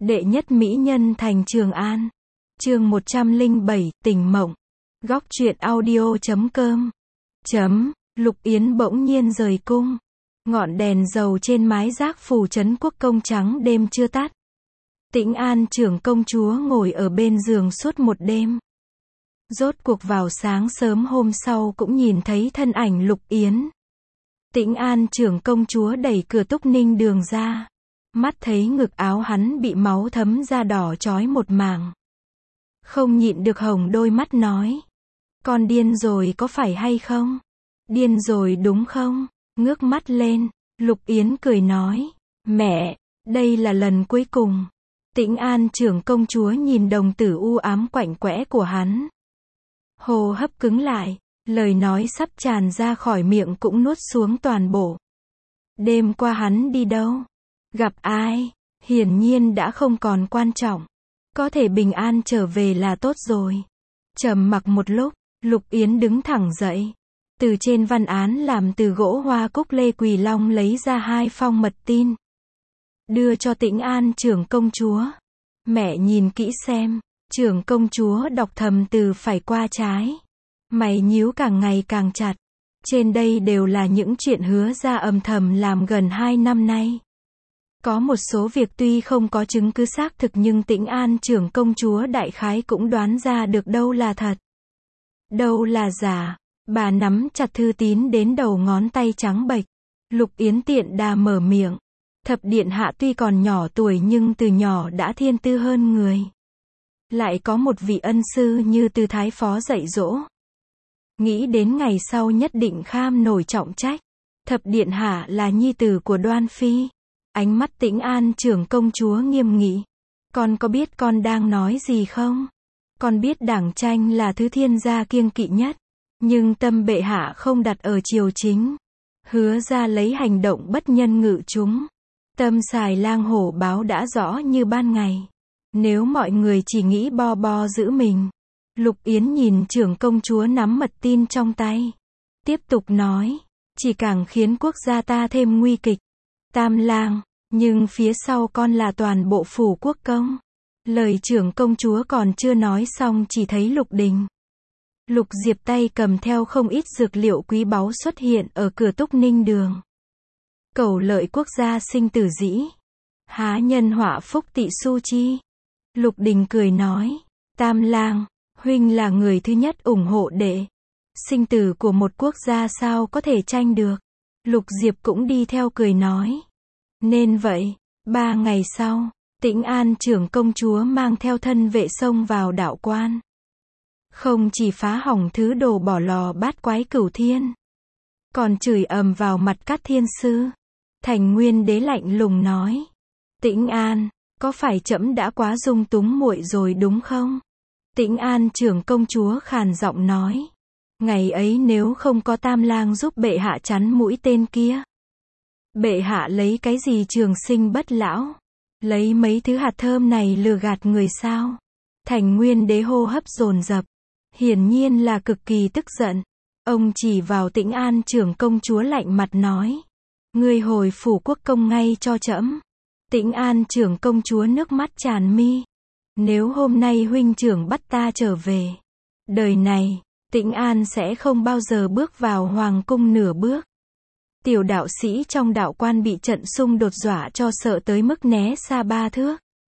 Đệ nhất mỹ nhân thành Trường An. Chương 107, Tình Mộng. Góc truyện audio.com. Lục Yến bỗng nhiên rời cung. Ngọn đèn dầu trên mái Giác Phủ trấn Quốc công trắng đêm chưa tắt. Tĩnh An trưởng công chúa ngồi ở bên giường suốt một đêm. Rốt cuộc vào sáng sớm hôm sau cũng nhìn thấy thân ảnh Lục Yến. Tĩnh An trưởng công chúa đẩy cửa Túc Ninh đường ra. Mắt thấy ngực áo hắn bị máu thấm ra đỏ chói một mảng. Không nhịn được hồng đôi mắt nói. Con điên rồi có phải hay không? Điên rồi đúng không? Ngước mắt lên, Lục Yến cười nói. Mẹ, đây là lần cuối cùng. Tĩnh An trưởng công chúa nhìn đồng tử u ám quạnh quẽ của hắn. Hô hấp cứng lại, lời nói sắp tràn ra khỏi miệng cũng nuốt xuống toàn bộ. Đêm qua hắn đi đâu? Gặp ai? Hiển nhiên đã không còn quan trọng. Có thể bình an trở về là tốt rồi. Trầm mặc một lúc, Lục Yến đứng thẳng dậy. Từ trên văn án làm từ gỗ hoa cúc lê Quỳ Long lấy ra 2 phong mật tin. Đưa cho Tĩnh An trưởng công chúa. Mẹ nhìn kỹ xem. Trưởng công chúa đọc thầm từ phải qua trái. Mày nhíu càng ngày càng chặt. Trên đây đều là những chuyện hứa ra âm thầm làm gần 2 năm nay. Có một số việc tuy không có chứng cứ xác thực nhưng Tĩnh An trưởng công chúa đại khái cũng đoán ra được đâu là thật, đâu là giả. Bà nắm chặt thư tín đến đầu ngón tay trắng bệch. Lục Yến tiện đà mở miệng. Thập điện hạ tuy còn nhỏ tuổi nhưng từ nhỏ đã thiên tư hơn người. Lại có một vị ân sư như Từ Thái Phó dạy dỗ. Nghĩ đến ngày sau nhất định kham nổi trọng trách. Thập điện hạ là nhi tử của Đoan Phi. Ánh mắt Tĩnh An trưởng công chúa nghiêm nghị. Con có biết con đang nói gì không? Con biết đảng tranh là thứ thiên gia kiêng kỵ nhất. Nhưng tâm bệ hạ không đặt ở triều chính. Hứa ra lấy hành động bất nhân ngự chúng. Tâm xài lang hổ báo đã rõ như ban ngày. Nếu mọi người chỉ nghĩ bo bo giữ mình. Lục Yến nhìn trưởng công chúa nắm mật tin trong tay. Tiếp tục nói. Chỉ càng khiến quốc gia ta thêm nguy kịch. Tam lang, nhưng phía sau con là toàn bộ phủ quốc công. Lời trưởng công chúa còn chưa nói xong chỉ thấy Lục Đình, Lục Diệp tay cầm theo không ít dược liệu quý báu xuất hiện ở cửa Túc Ninh đường. Cầu lợi quốc gia sinh tử dĩ. Há nhân họa phúc tị su chi. Lục Đình cười nói. Tam lang, huynh là người thứ nhất ủng hộ đệ. Sinh tử của một quốc gia sao có thể tranh được. Lục Diệp cũng đi theo cười nói. Nên vậy, 3 ngày sau, Tĩnh An trưởng công chúa mang theo thân vệ xông vào đạo quan. Không chỉ phá hỏng thứ đồ bỏ lò bát quái cửu thiên, còn chửi ầm vào mặt các thiên sư. Thành Nguyên Đế lạnh lùng nói. Tĩnh An, có phải trẫm đã quá dung túng muội rồi đúng không? Tĩnh An trưởng công chúa khàn giọng nói. Ngày ấy nếu không có Tam lang giúp bệ hạ chắn mũi tên kia. Bệ hạ lấy cái gì trường sinh bất lão? Lấy mấy thứ hạt thơm này lừa gạt người sao? Thành Nguyên Đế hô hấp dồn dập. Hiển nhiên là cực kỳ tức giận. Ông chỉ vào Tĩnh An trưởng công chúa lạnh mặt nói. Ngươi hồi phủ quốc công ngay cho trẫm. Tĩnh An trưởng công chúa nước mắt tràn mi. Nếu hôm nay huynh trưởng bắt ta trở về, đời này, Tĩnh An sẽ không bao giờ bước vào hoàng cung nửa bước. Tiểu đạo sĩ trong đạo quan bị trận xung đột dọa cho sợ tới mức né xa 3 thước.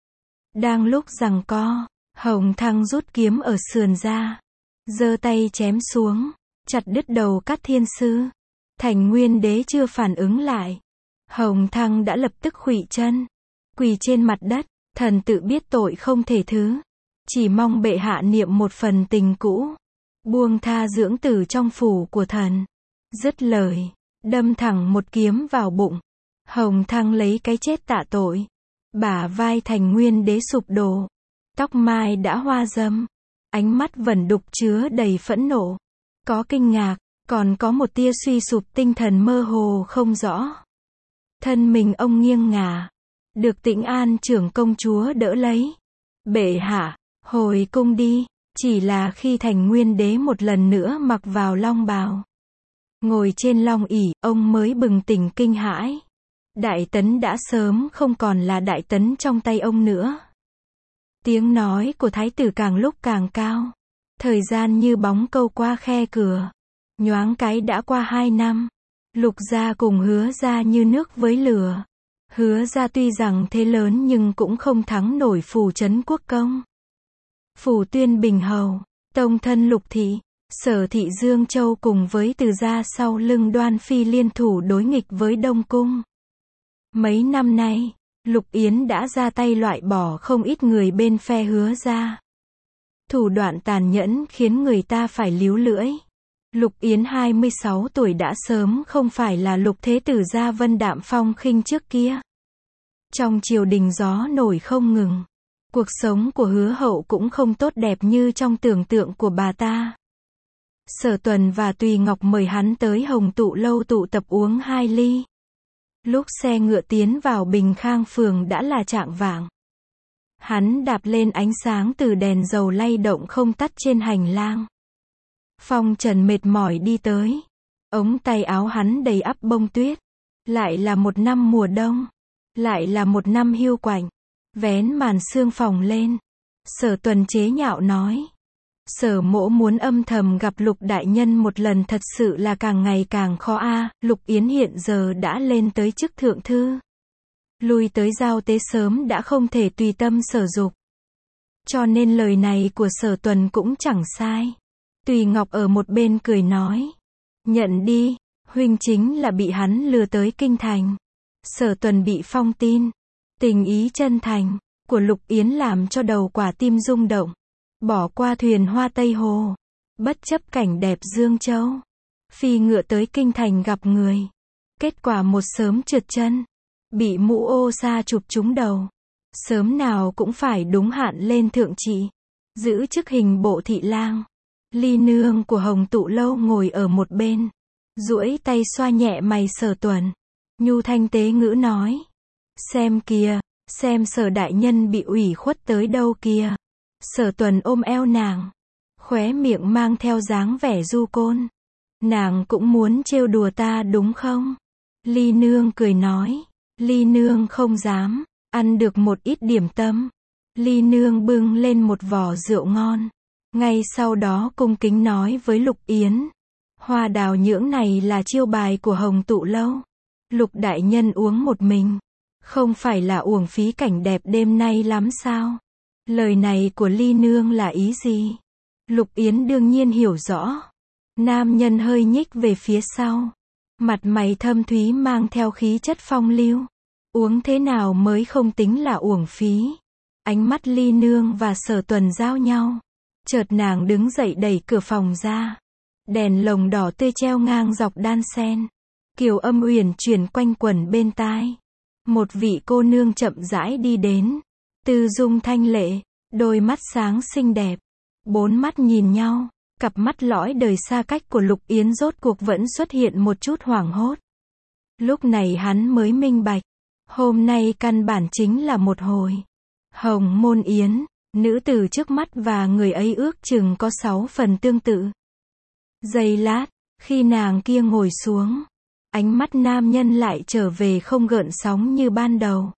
Đang lúc giằng co, Hồng Thăng rút kiếm ở sườn ra, giơ tay chém xuống, chặt đứt đầu các thiên sư. Thành Nguyên Đế chưa phản ứng lại, Hồng Thăng đã lập tức khuỵu chân, quỳ trên mặt đất. Thần tự biết tội không thể thứ, chỉ mong bệ hạ niệm một phần tình cũ, buông tha dưỡng tử trong phủ của thần. Dứt lời, đâm thẳng một kiếm vào bụng. Hồng Thăng lấy cái chết tạ tội. Bả vai Thành Nguyên Đế sụp đổ, tóc mai đã hoa râm, ánh mắt vẩn đục chứa đầy phẫn nộ, có kinh ngạc, còn có một tia suy sụp tinh thần mơ hồ không rõ. Thân mình ông nghiêng ngả, được Tĩnh An trưởng công chúa đỡ lấy. Bệ hạ, hồi cung đi. Chỉ là khi Thành Nguyên Đế một lần nữa mặc vào long bào, ngồi trên long ỷ, ông mới bừng tỉnh kinh hãi. Đại Tấn đã sớm không còn là Đại Tấn trong tay ông nữa. Tiếng nói của thái tử càng lúc càng cao. Thời gian như bóng câu qua khe cửa. Nhoáng cái đã qua 2 năm. Lục gia cùng Hứa gia như nước với lửa. Hứa gia tuy rằng thế lớn nhưng cũng không thắng nổi Phủ Trấn Quốc Công. Phủ Tuyên Bình Hầu, tông thân Lục thị, Sở thị Dương Châu cùng với Từ gia sau lưng Đoan Phi liên thủ đối nghịch với Đông Cung. Mấy năm nay, Lục Yến đã ra tay loại bỏ không ít người bên phe Hứa gia. Thủ đoạn tàn nhẫn khiến người ta phải líu lưỡi. Lục Yến 26 tuổi đã sớm không phải là Lục thế tử gia vân đạm phong khinh trước kia. Trong triều đình gió nổi không ngừng. Cuộc sống của Hứa hậu cũng không tốt đẹp như trong tưởng tượng của bà ta. Sở Tuần và Tùy Ngọc mời hắn tới Hồng Tụ lâu tụ tập uống 2 ly. Lúc xe ngựa tiến vào Bình Khang phường đã là chạng vạng. Hắn đạp lên ánh sáng từ đèn dầu lay động không tắt trên hành lang. Phong Trần mệt mỏi đi tới. Ống tay áo hắn đầy ắp bông tuyết. Lại là một năm mùa đông. Lại là một năm hiu quạnh. Vén màn sương phòng lên. Sở Tuần chế nhạo nói. Sở mỗ muốn âm thầm gặp Lục đại nhân một lần thật sự là càng ngày càng khó a. Lục Yến hiện giờ đã lên tới chức thượng thư. Lui tới giao tế sớm đã không thể tùy tâm sở dục. Cho nên lời này của Sở Tuần cũng chẳng sai. Tùy Ngọc ở một bên cười nói. Nhận đi, huynh chính là bị hắn lừa tới kinh thành. Sở Tuần bị phong tin. Tình ý chân thành của Lục Yến làm cho đầu quả tim rung động. Bỏ qua thuyền hoa Tây Hồ. Bất chấp cảnh đẹp Dương Châu. Phi ngựa tới kinh thành gặp người. Kết quả một sớm trượt chân. Bị mũ ô sa chụp trúng đầu. Sớm nào cũng phải đúng hạn lên thượng trị. Giữ chức hình bộ thị lang. Ly nương của Hồng Tụ lâu ngồi ở một bên. Duỗi tay xoa nhẹ mày Sở Tuần. Nhu thanh tế ngữ nói. Xem kìa, xem Sở đại nhân bị ủy khuất tới đâu kìa. Sở Tuần ôm eo nàng. Khóe miệng mang theo dáng vẻ du côn. Nàng cũng muốn trêu đùa ta đúng không? Ly nương cười nói. Ly nương không dám. Ăn được một ít điểm tâm. Ly nương bưng lên một vò rượu ngon. Ngay sau đó cung kính nói với Lục Yến. Hoa đào nhưỡng này là chiêu bài của Hồng Tụ lâu. Lục đại nhân uống một mình. Không phải là uổng phí cảnh đẹp đêm nay lắm sao? Lời này của Ly nương là ý gì? Lục Yến đương nhiên hiểu rõ. Nam nhân hơi nhích về phía sau. Mặt mày thâm thúy mang theo khí chất phong lưu. Uống thế nào mới không tính là uổng phí? Ánh mắt Ly nương và Sở Tuần giao nhau. Chợt nàng đứng dậy đẩy cửa phòng ra. Đèn lồng đỏ tươi treo ngang dọc đan sen. Kiều âm uyển chuyển quanh quẩn bên tai. Một vị cô nương chậm rãi đi đến. Tư dung thanh lệ, đôi mắt sáng xinh đẹp. 4 mắt nhìn nhau. Cặp mắt lõi đời xa cách của Lục Yến rốt cuộc vẫn xuất hiện một chút hoảng hốt. Lúc này hắn mới minh bạch. Hôm nay căn bản chính là một hồi Hồng Môn Yến. Nữ tử trước mắt và người ấy ước chừng có 6 phần tương tự. Giây lát, khi nàng kia ngồi xuống, ánh mắt nam nhân lại trở về không gợn sóng như ban đầu.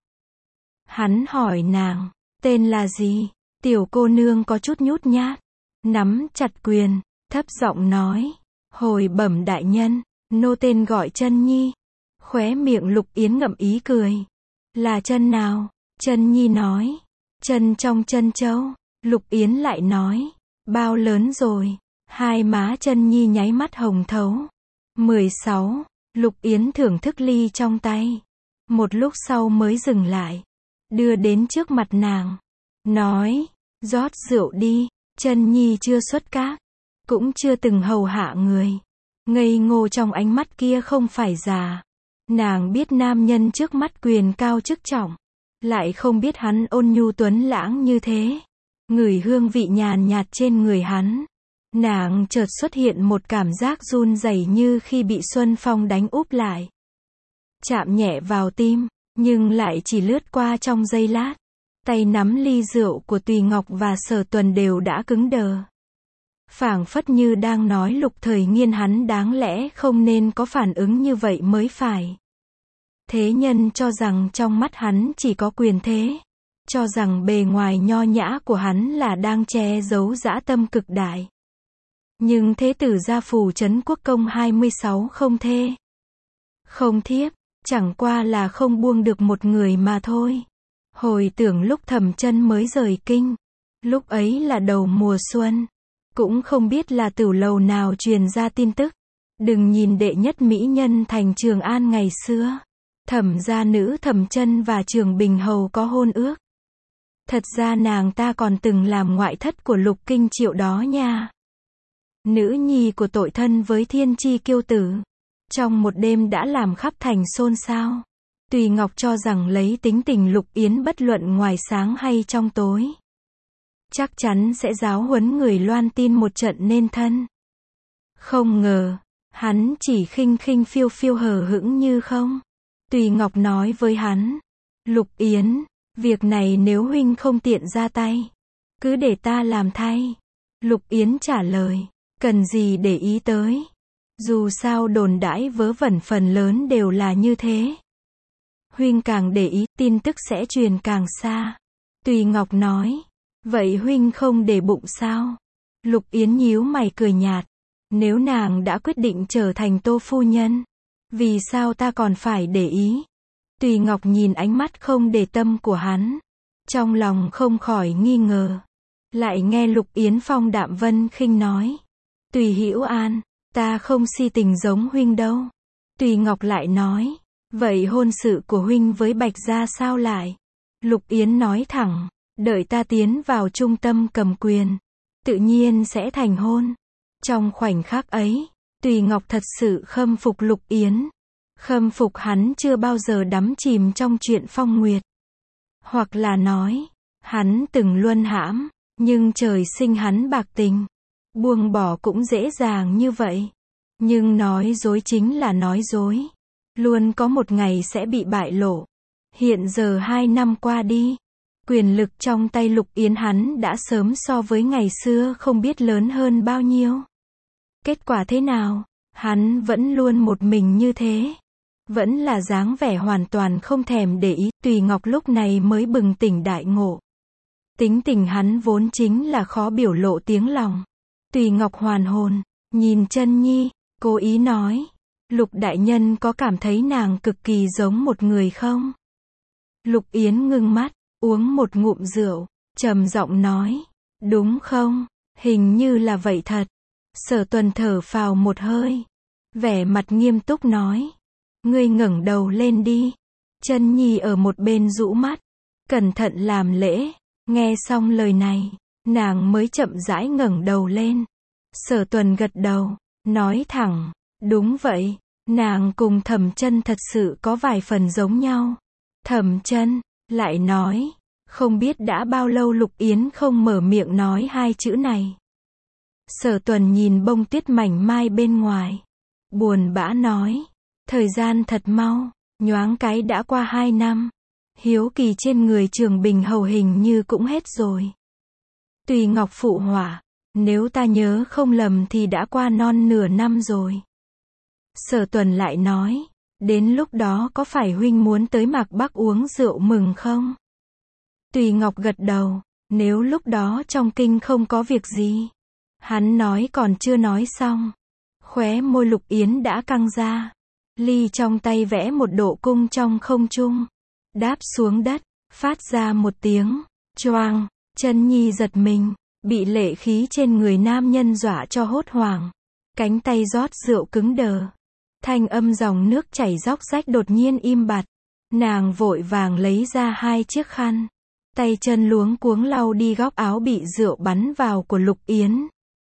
Hắn hỏi nàng, tên là gì? Tiểu cô nương có chút nhút nhát, nắm chặt quyền, thấp giọng nói, hồi bẩm đại nhân, nô tên gọi Chân Nhi. Khóe miệng Lục Yến ngậm ý cười. Là chân nào? Chân Nhi nói. Chân trong Chân Châu. Lục Yến lại nói. Bao lớn rồi? Hai má Chân Nhi nháy mắt hồng thấu. 16. Lục Yến thưởng thức ly trong tay. Một lúc sau mới dừng lại. Đưa đến trước mặt nàng. Nói. Rót rượu đi. Chân Nhi chưa xuất các. Cũng chưa từng hầu hạ người. Ngây ngô trong ánh mắt kia không phải già. Nàng biết nam nhân trước mắt quyền cao chức trọng. Lại không biết hắn ôn nhu tuấn lãng như thế. Ngửi hương vị nhàn nhạt trên người hắn. Nàng chợt xuất hiện một cảm giác run rẩy như khi bị xuân phong đánh úp lại. Chạm nhẹ vào tim, nhưng lại chỉ lướt qua trong giây lát. Tay nắm ly rượu của Tùy Ngọc và Sở Tuần đều đã cứng đờ. Phảng phất như đang nói Lục Thời Nghiên hắn đáng lẽ không nên có phản ứng như vậy mới phải. Thế nhân cho rằng trong mắt hắn chỉ có quyền thế, cho rằng bề ngoài nho nhã của hắn là đang che giấu dã tâm cực đại. Nhưng thế tử gia phủ trấn quốc công 26 không thê, không thiếp, chẳng qua là không buông được một người mà thôi. Hồi tưởng lúc Thẩm Chân mới rời kinh, lúc ấy là đầu mùa xuân, cũng không biết là tửu lầu nào truyền ra tin tức. Đừng nhìn đệ nhất mỹ nhân thành Trường An ngày xưa, Thẩm gia nữ Thẩm Chân và Trường Bình hầu có hôn ước. Thật ra nàng ta còn từng làm ngoại thất của Lục Kinh Triệu đó nha. Nữ nhi của tội thân với thiên chi kiêu tử. Trong một đêm đã làm khắp thành xôn xao. Tùy Ngọc cho rằng lấy tính tình Lục Yến bất luận ngoài sáng hay trong tối, chắc chắn sẽ giáo huấn người loan tin một trận nên thân. Không ngờ, hắn chỉ khinh khinh phiêu phiêu hờ hững như không. Tùy Ngọc nói với hắn, Lục Yến, việc này nếu huynh không tiện ra tay, cứ để ta làm thay. Lục Yến trả lời, cần gì để ý tới. Dù sao đồn đãi vớ vẩn phần lớn đều là như thế. Huynh càng để ý, tin tức sẽ truyền càng xa. Tùy Ngọc nói, vậy huynh không để bụng sao? Lục Yến nhíu mày cười nhạt, nếu nàng đã quyết định trở thành Tô phu nhân, vì sao ta còn phải để ý? Tùy Ngọc nhìn ánh mắt không để tâm của hắn, trong lòng không khỏi nghi ngờ. Lại nghe Lục Yến phong đạm vân khinh nói, Tùy Hữu An, ta không si tình giống huynh đâu. Tùy Ngọc lại nói, vậy hôn sự của huynh với Bạch gia sao lại? Lục Yến nói thẳng, đợi ta tiến vào trung tâm cầm quyền, tự nhiên sẽ thành hôn. Trong khoảnh khắc ấy, Tùy Ngọc thật sự khâm phục Lục Yến. Khâm phục hắn chưa bao giờ đắm chìm trong chuyện phong nguyệt. Hoặc là nói, hắn từng luân hãm, nhưng trời sinh hắn bạc tình. Buông bỏ cũng dễ dàng như vậy. Nhưng nói dối chính là nói dối. Luôn có một ngày sẽ bị bại lộ. Hiện giờ 2 năm qua đi, quyền lực trong tay Lục Yến hắn đã sớm so với ngày xưa không biết lớn hơn bao nhiêu. Kết quả thế nào? Hắn vẫn luôn một mình như thế. Vẫn là dáng vẻ hoàn toàn không thèm để ý. Tùy Ngọc lúc này mới bừng tỉnh đại ngộ. Tính tình hắn vốn chính là khó biểu lộ tiếng lòng. Tùy Ngọc hoàn hồn, nhìn Chân Nhi, cố ý nói, Lục đại nhân có cảm thấy nàng cực kỳ giống một người không? Lục Yến ngưng mắt, uống một ngụm rượu, trầm giọng nói, đúng không? Hình như là vậy thật. Sở Tuần thở phào một hơi, vẻ mặt nghiêm túc nói, ngươi ngẩng đầu lên đi. Chân Nhi ở một bên rũ mắt, cẩn thận làm lễ. Nghe xong lời này, nàng mới chậm rãi ngẩng đầu lên. Sở Tuần gật đầu, nói thẳng, đúng vậy, nàng cùng Thẩm Chân thật sự có vài phần giống nhau. Thẩm Chân lại nói, không biết đã bao lâu Lục Yến không mở miệng nói 2 chữ này. Sở Tuần nhìn bông tuyết mảnh mai bên ngoài, buồn bã nói, thời gian thật mau, nhoáng cái đã qua 2 năm. Hiếu kỳ trên người Trường Bình hầu hình như cũng hết rồi. Tùy Ngọc phụ họa, nếu ta nhớ không lầm thì đã qua non nửa năm rồi. Sở Tuần lại nói, đến lúc đó có phải huynh muốn tới Mạc Bắc uống rượu mừng không? Tùy Ngọc gật đầu, nếu lúc đó trong kinh không có việc gì. Hắn nói còn chưa nói xong, khóe môi Lục Yến đã căng ra. Ly trong tay vẽ một độ cung trong không trung, đáp xuống đất, phát ra một tiếng choang. Chân Nhi giật mình, bị lệ khí trên người nam nhân dọa cho hốt hoảng. Cánh tay rót rượu cứng đờ. Thanh âm dòng nước chảy róc rách đột nhiên im bặt. Nàng vội vàng lấy ra 2 chiếc khăn, tay chân luống cuống lau đi góc áo bị rượu bắn vào của Lục Yến.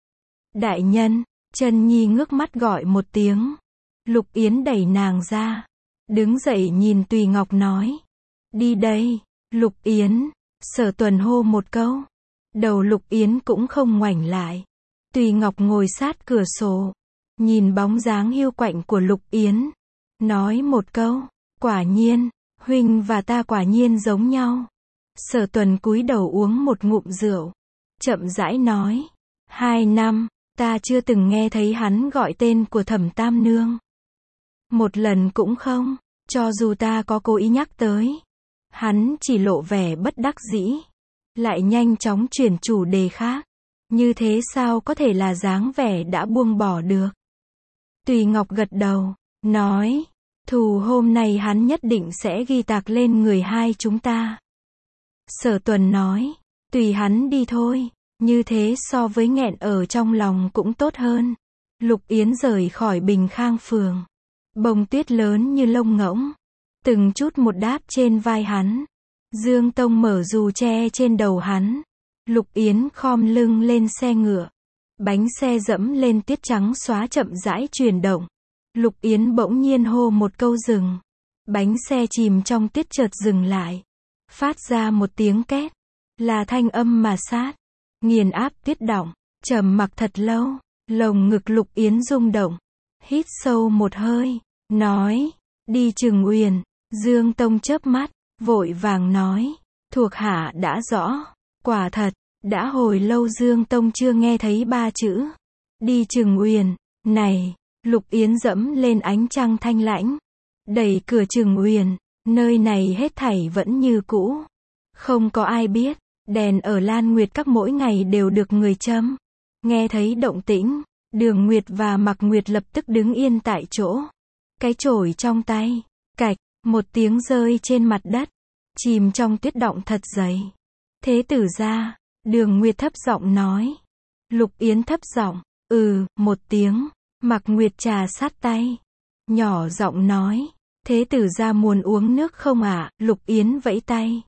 Đại nhân, Chân Nhi ngước mắt gọi một tiếng. Lục Yến đẩy nàng ra, đứng dậy nhìn Tùy Ngọc nói, đi đây. Lục Yến. Sở Tuần hô một câu, đầu Lục Yến cũng không ngoảnh lại. Tùy Ngọc ngồi sát cửa sổ, nhìn bóng dáng hiu quạnh của Lục Yến, nói một câu, quả nhiên, huynh và ta quả nhiên giống nhau. Sở Tuần cúi đầu uống một ngụm rượu, chậm rãi nói, 2 năm, ta chưa từng nghe thấy hắn gọi tên của Thẩm Tam Nương. Một lần cũng không. Cho dù ta có cố ý nhắc tới, hắn chỉ lộ vẻ bất đắc dĩ, lại nhanh chóng chuyển chủ đề khác. Như thế sao có thể là dáng vẻ đã buông bỏ được. Tùy Ngọc gật đầu, nói, thù hôm nay hắn nhất định sẽ ghi tạc lên người hai chúng ta. Sở Tuần nói, tùy hắn đi thôi, như thế so với nghẹn ở trong lòng cũng tốt hơn. Lục Yến rời khỏi Bình Khang phường. Bông tuyết lớn như lông ngỗng, từng chút một đáp trên vai hắn. Dương Tông mở dù che trên đầu hắn. Lục Yến khom lưng lên xe ngựa. Bánh xe dẫm lên tuyết trắng xóa chậm rãi chuyển động. Lục Yến bỗng nhiên hô một câu dừng. Bánh xe chìm trong tuyết chợt dừng lại. Phát ra một tiếng két. Là thanh âm mà sát. Nghiền áp tuyết động. Trầm mặc thật lâu. Lồng ngực Lục Yến rung động. Hít sâu một hơi. Nói. Đi Trừng Uyển. Dương Tông chớp mắt. Vội vàng nói. Thuộc hạ đã rõ. Quả thật. Đã hồi lâu Dương Tông chưa nghe thấy ba chữ. Đi Trừng Uyển. Này. Lục Yến dẫm lên ánh trăng thanh lãnh. Đẩy cửa Trừng Uyển. Nơi này hết thảy vẫn như cũ. Không có ai biết. Đèn ở Lan Nguyệt Các mỗi ngày đều được người châm. Nghe thấy động tĩnh. Đường Nguyệt và Mạc Nguyệt lập tức đứng yên tại chỗ. Cái chổi trong tay. Cạch. Một tiếng rơi trên mặt đất. Chìm trong tuyết động thật dày. Thế tử gia. Đường Nguyệt thấp giọng nói. Lục Yến thấp giọng. Một tiếng. Mạc Nguyệt trà sát tay. Nhỏ giọng nói. Thế tử gia muốn uống nước không ạ? Lục Yến vẫy tay.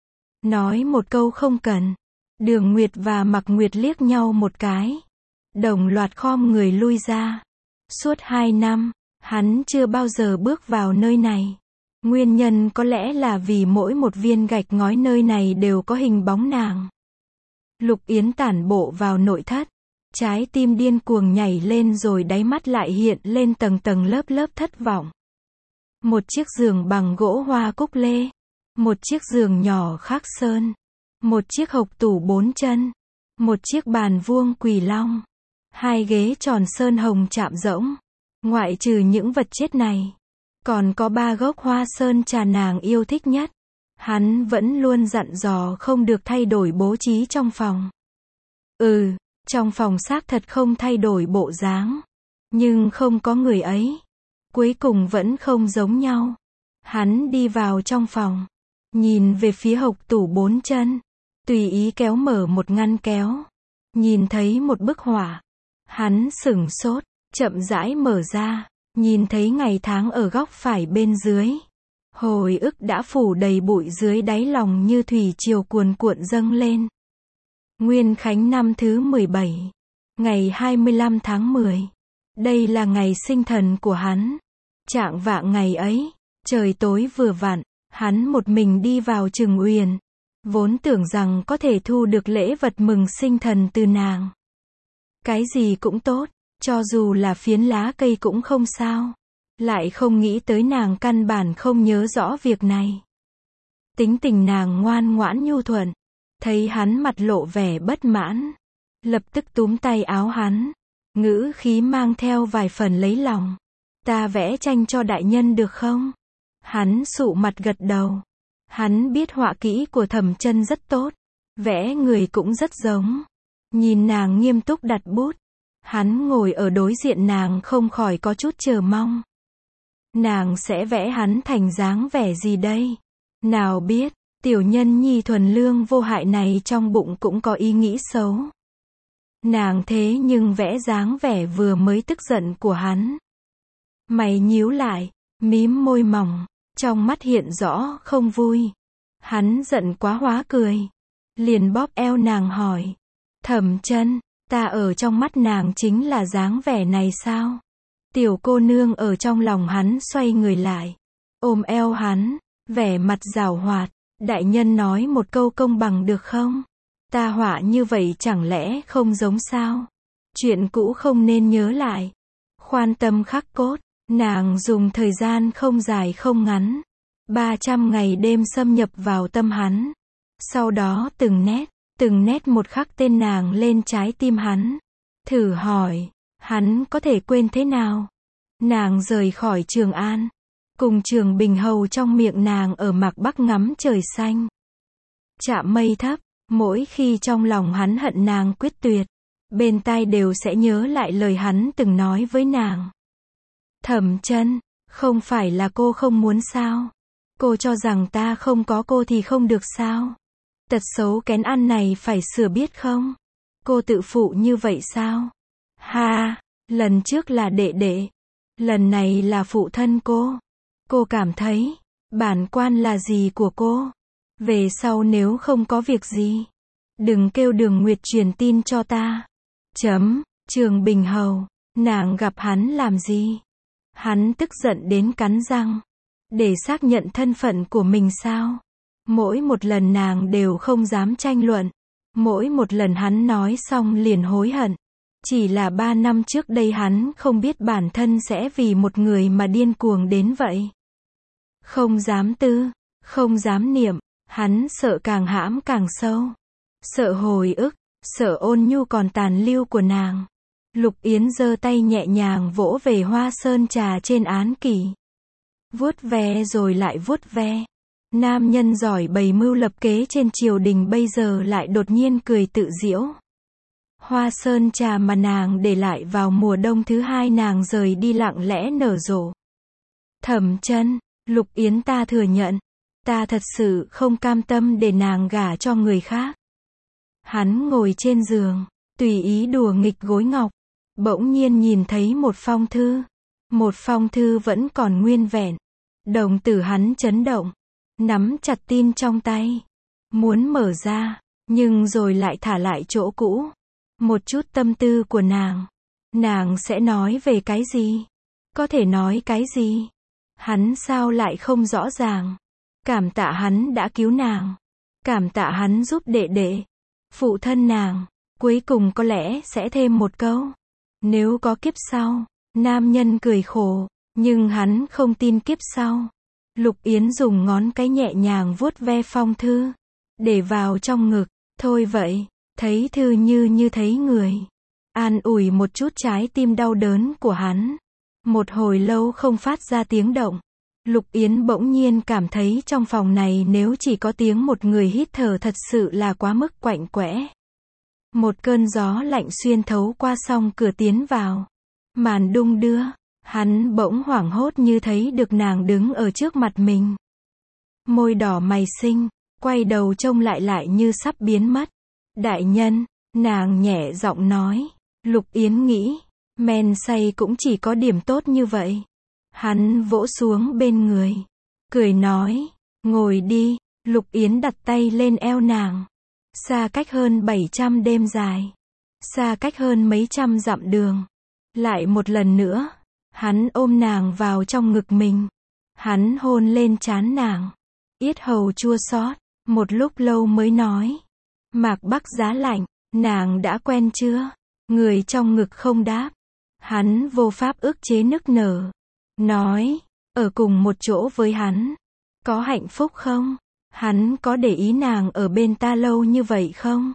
Nói một câu không cần. Đường Nguyệt và Mạc Nguyệt liếc nhau một cái. Đồng loạt khom người lui ra. Suốt 2 năm, hắn chưa bao giờ bước vào nơi này. Nguyên nhân có lẽ là vì mỗi một viên gạch ngói nơi này đều có hình bóng nàng. Lục Yến tản bộ vào nội thất. Trái tim điên cuồng nhảy lên rồi đáy mắt lại hiện lên tầng tầng lớp lớp thất vọng. Một chiếc giường bằng gỗ hoa cúc lê. Một chiếc giường nhỏ khắc sơn. Một chiếc hộc tủ 4 chân. Một chiếc bàn vuông quỳ long. 2 ghế tròn sơn hồng chạm rỗng. Ngoại trừ những vật chết này, còn có 3 gốc hoa sơn trà nàng yêu thích nhất. Hắn vẫn luôn dặn dò không được thay đổi bố trí trong phòng. Trong phòng xác thật không thay đổi bộ dáng. Nhưng không có người ấy. Cuối cùng vẫn không giống nhau. Hắn đi vào trong phòng. Nhìn về phía hộc tủ 4 chân. Tùy ý kéo mở một ngăn kéo. Nhìn thấy một bức họa. Hắn sửng sốt. Chậm rãi mở ra. Nhìn thấy ngày tháng ở góc phải bên dưới. Hồi ức đã phủ đầy bụi dưới đáy lòng như thủy triều cuồn cuộn dâng lên. Nguyên Khánh năm thứ 17. Ngày 25 tháng 10. Đây là ngày sinh thần của hắn. Trạng vạng ngày ấy, trời tối vừa vặn, hắn một mình đi vào Trừng Uyển. Vốn tưởng rằng có thể thu được lễ vật mừng sinh thần từ nàng. Cái gì cũng tốt, cho dù là phiến lá cây cũng không sao. Lại không nghĩ tới nàng căn bản không nhớ rõ việc này. Tính tình nàng ngoan ngoãn nhu thuận. Thấy hắn mặt lộ vẻ bất mãn. Lập tức túm tay áo hắn. Ngữ khí mang theo vài phần lấy lòng. Ta vẽ tranh cho đại nhân được không? Hắn sụ mặt gật đầu. Hắn biết họa kỹ của Thẩm Chân rất tốt. Vẽ người cũng rất giống. Nhìn nàng nghiêm túc đặt bút. Hắn ngồi ở đối diện nàng không khỏi có chút chờ mong. Nàng sẽ vẽ hắn thành dáng vẻ gì đây? Nào biết, tiểu nhân nhi thuần lương vô hại này trong bụng cũng có ý nghĩ xấu. Nàng thế nhưng vẽ dáng vẻ vừa mới tức giận của hắn. Mày nhíu lại, mím môi mỏng, trong mắt hiện rõ không vui. Hắn giận quá hóa cười. Liền bóp eo nàng hỏi. Thẩm Chân, ta ở trong mắt nàng chính là dáng vẻ này sao? Tiểu cô nương ở trong lòng hắn xoay người lại. Ôm eo hắn, vẻ mặt giảo hoạt. Đại nhân nói một câu công bằng được không? Ta họa như vậy chẳng lẽ không giống sao? Chuyện cũ không nên nhớ lại. Khoan tâm khắc cốt. Nàng dùng thời gian không dài không ngắn. 300 ngày đêm xâm nhập vào tâm hắn. Sau đó từng nét một khắc tên nàng lên trái tim hắn. Thử hỏi, hắn có thể quên thế nào? Nàng rời khỏi Trường An. cùng Trường Bình Hầu trong miệng nàng ở Mạc Bắc ngắm trời xanh. Chạm mây thấp, mỗi khi trong lòng hắn hận nàng quyết tuyệt, bên tai đều sẽ nhớ lại lời hắn từng nói với nàng. Thẩm Chân, không phải là cô không muốn sao? Cô cho rằng ta không có cô thì không được sao? Tật xấu kén ăn này phải sửa biết không? Cô tự phụ như vậy sao? Ha, lần trước là đệ đệ, lần này là phụ thân cô. Cô cảm thấy, bản quan là gì của cô? Về sau nếu không có việc gì, đừng kêu Đường Nguyệt truyền tin cho ta. Trường Bình Hầu, nàng gặp hắn làm gì? Hắn tức giận đến cắn răng. Để xác nhận thân phận của mình sao? Mỗi một lần nàng đều không dám tranh luận. Mỗi một lần hắn nói xong liền hối hận. Chỉ là 3 năm trước đây hắn không biết bản thân sẽ vì một người mà điên cuồng đến vậy. Không dám tư, không dám niệm, hắn sợ càng hãm càng sâu. Sợ hồi ức, sợ ôn nhu còn tàn lưu của nàng. Lục Yến giơ tay nhẹ nhàng vỗ về hoa sơn trà trên án kỷ. Vuốt ve rồi lại vuốt ve. Nam nhân giỏi bày mưu lập kế trên triều đình bây giờ lại đột nhiên cười tự giễu. Hoa sơn trà mà nàng để lại vào mùa đông thứ 2 nàng rời đi lặng lẽ nở rộ. Thẩm Chân, Lục Yến ta thừa nhận, ta thật sự không cam tâm để nàng gả cho người khác. Hắn ngồi trên giường, tùy ý đùa nghịch gối ngọc, bỗng nhiên nhìn thấy một phong thư. Một phong thư vẫn còn nguyên vẹn. Đồng tử hắn chấn động, nắm chặt tin trong tay, muốn mở ra, nhưng rồi lại thả lại chỗ cũ. Một chút tâm tư của nàng sẽ nói về cái gì? Có thể nói cái gì? Hắn sao lại không rõ ràng? Cảm tạ hắn đã cứu nàng, cảm tạ hắn giúp đệ đệ, phụ thân nàng. Cuối cùng có lẽ sẽ thêm một câu, nếu có kiếp sau. Nam nhân cười khổ, nhưng hắn không tin kiếp sau. Lục Yến dùng ngón cái nhẹ nhàng vuốt ve phong thư, để vào trong ngực. Thôi vậy, thấy thư như thấy người. An ủi một chút trái tim đau đớn của hắn. Một hồi lâu không phát ra tiếng động. Lục Yến bỗng nhiên cảm thấy trong phòng này nếu chỉ có tiếng một người hít thở thật sự là quá mức quạnh quẽ. Một cơn gió lạnh xuyên thấu qua song cửa tiến vào. Màn đung đưa, hắn bỗng hoảng hốt như thấy được nàng đứng ở trước mặt mình. Môi đỏ mày xinh, quay đầu trông lại như sắp biến mất. Đại nhân, nàng nhẹ giọng nói. Lục Yến nghĩ, men say cũng chỉ có điểm tốt như vậy. Hắn vỗ xuống bên người, cười nói, ngồi đi. Lục Yến đặt tay lên eo nàng. Xa cách hơn 700 đêm dài, xa cách hơn mấy trăm dặm đường. Lại một lần nữa, hắn ôm nàng vào trong ngực mình. Hắn hôn lên trán nàng, yết hầu chua xót, một lúc lâu mới nói, Mạc Bắc giá lạnh, nàng đã quen chưa? Người trong ngực không đáp. Hắn vô pháp ức chế nức nở, nói, ở cùng một chỗ với hắn, có hạnh phúc không? Hắn có để ý nàng ở bên ta lâu như vậy không?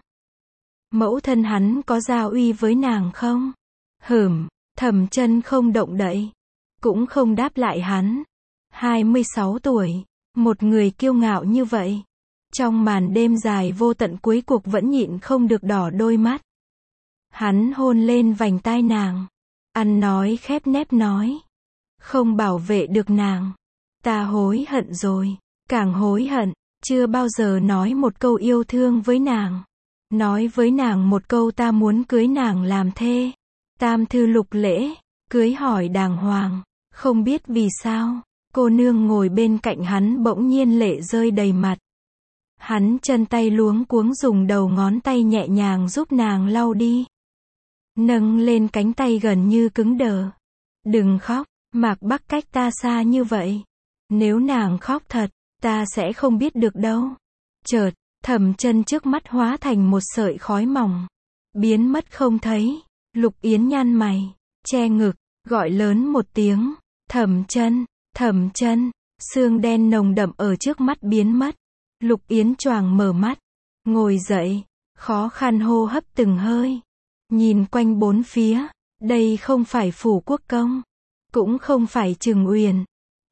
Mẫu thân hắn có giao uy với nàng không? Thẩm Chân không động đậy, cũng không đáp lại hắn. 26 tuổi, một người kiêu ngạo như vậy, trong màn đêm dài vô tận cuối cuộc vẫn nhịn không được đỏ đôi mắt. Hắn hôn lên vành tai nàng, ăn nói khép nép nói, không bảo vệ được nàng. Ta hối hận rồi, càng hối hận, chưa bao giờ nói một câu yêu thương với nàng. Nói với nàng một câu ta muốn cưới nàng làm thê. Tam thư lục lễ, cưới hỏi đàng hoàng. Không biết vì sao, cô nương ngồi bên cạnh hắn bỗng nhiên lệ rơi đầy mặt. Hắn chân tay luống cuống dùng đầu ngón tay nhẹ nhàng giúp nàng lau đi. Nâng lên cánh tay gần như cứng đờ. Đừng khóc, Mạc Bắc cách ta xa như vậy. Nếu nàng khóc thật, ta sẽ không biết được đâu. Chợt, Thẩm Chân trước mắt hóa thành một sợi khói mỏng, biến mất không thấy. Lục Yến nhăn mày, che ngực, gọi lớn một tiếng, Thẩm Chân, Thẩm Chân. Sương đen nồng đậm ở trước mắt biến mất. Lục Yến choàng mở mắt, ngồi dậy, khó khăn hô hấp từng hơi, nhìn quanh bốn phía. Đây không phải Phủ Quốc Công, cũng không phải Trừng Uyển,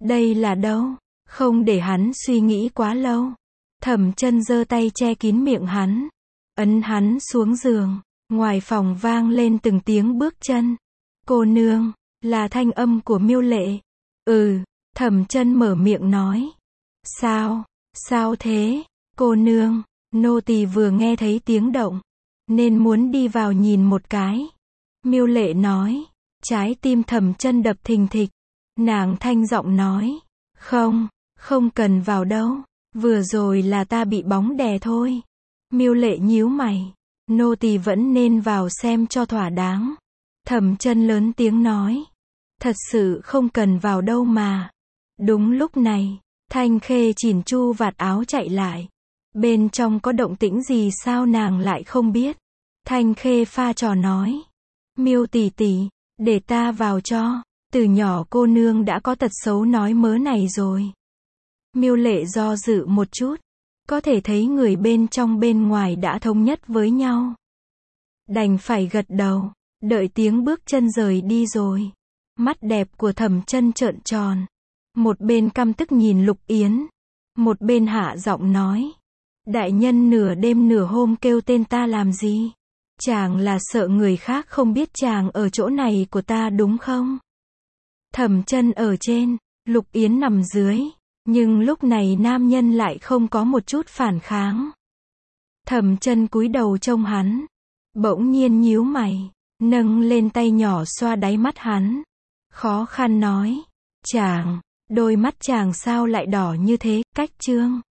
Đây là đâu? Không để hắn suy nghĩ quá lâu. Thẩm Chân giơ tay che kín miệng hắn, ấn hắn xuống giường. Ngoài phòng vang lên từng tiếng bước chân. Cô nương, là thanh âm của Miêu Lệ. Thẩm Chân mở miệng nói. Sao thế, cô nương? Nô tỳ vừa nghe thấy tiếng động, nên muốn đi vào nhìn một cái. Miêu Lệ nói. Trái tim Thẩm Chân đập thình thịch. Nàng thanh giọng nói. Không cần vào đâu. Vừa rồi là ta bị bóng đè thôi. Miêu Lệ nhíu mày. Nô tỳ vẫn nên vào xem cho thỏa đáng. Thẩm Chân lớn tiếng nói. Thật sự không cần vào đâu mà. Đúng lúc này, Thanh Khê chỉn chu vạt áo chạy lại. Bên trong có động tĩnh gì sao nàng lại không biết. Thanh Khê pha trò nói. Miêu tỷ tỷ, để ta vào cho. Từ nhỏ cô nương đã có tật xấu nói mớ này rồi. Miêu Lệ do dự một chút. Có thể thấy người bên trong bên ngoài đã thống nhất với nhau. Đành phải gật đầu, đợi tiếng bước chân rời đi rồi. Mắt đẹp của Thẩm Chân trợn tròn. Một bên căm tức nhìn Lục Yến, một bên hạ giọng nói. Đại nhân nửa đêm nửa hôm kêu tên ta làm gì? Chàng là sợ người khác không biết chàng ở chỗ này của ta đúng không? Thẩm Chân ở trên, Lục Yến nằm dưới. Nhưng lúc này nam nhân lại không có một chút phản kháng. Thẩm Chân cúi đầu trông hắn. Bỗng nhiên nhíu mày, nâng lên tay nhỏ xoa đáy mắt hắn. Khó khăn nói. Chàng, đôi mắt chàng sao lại đỏ như thế, cách trương.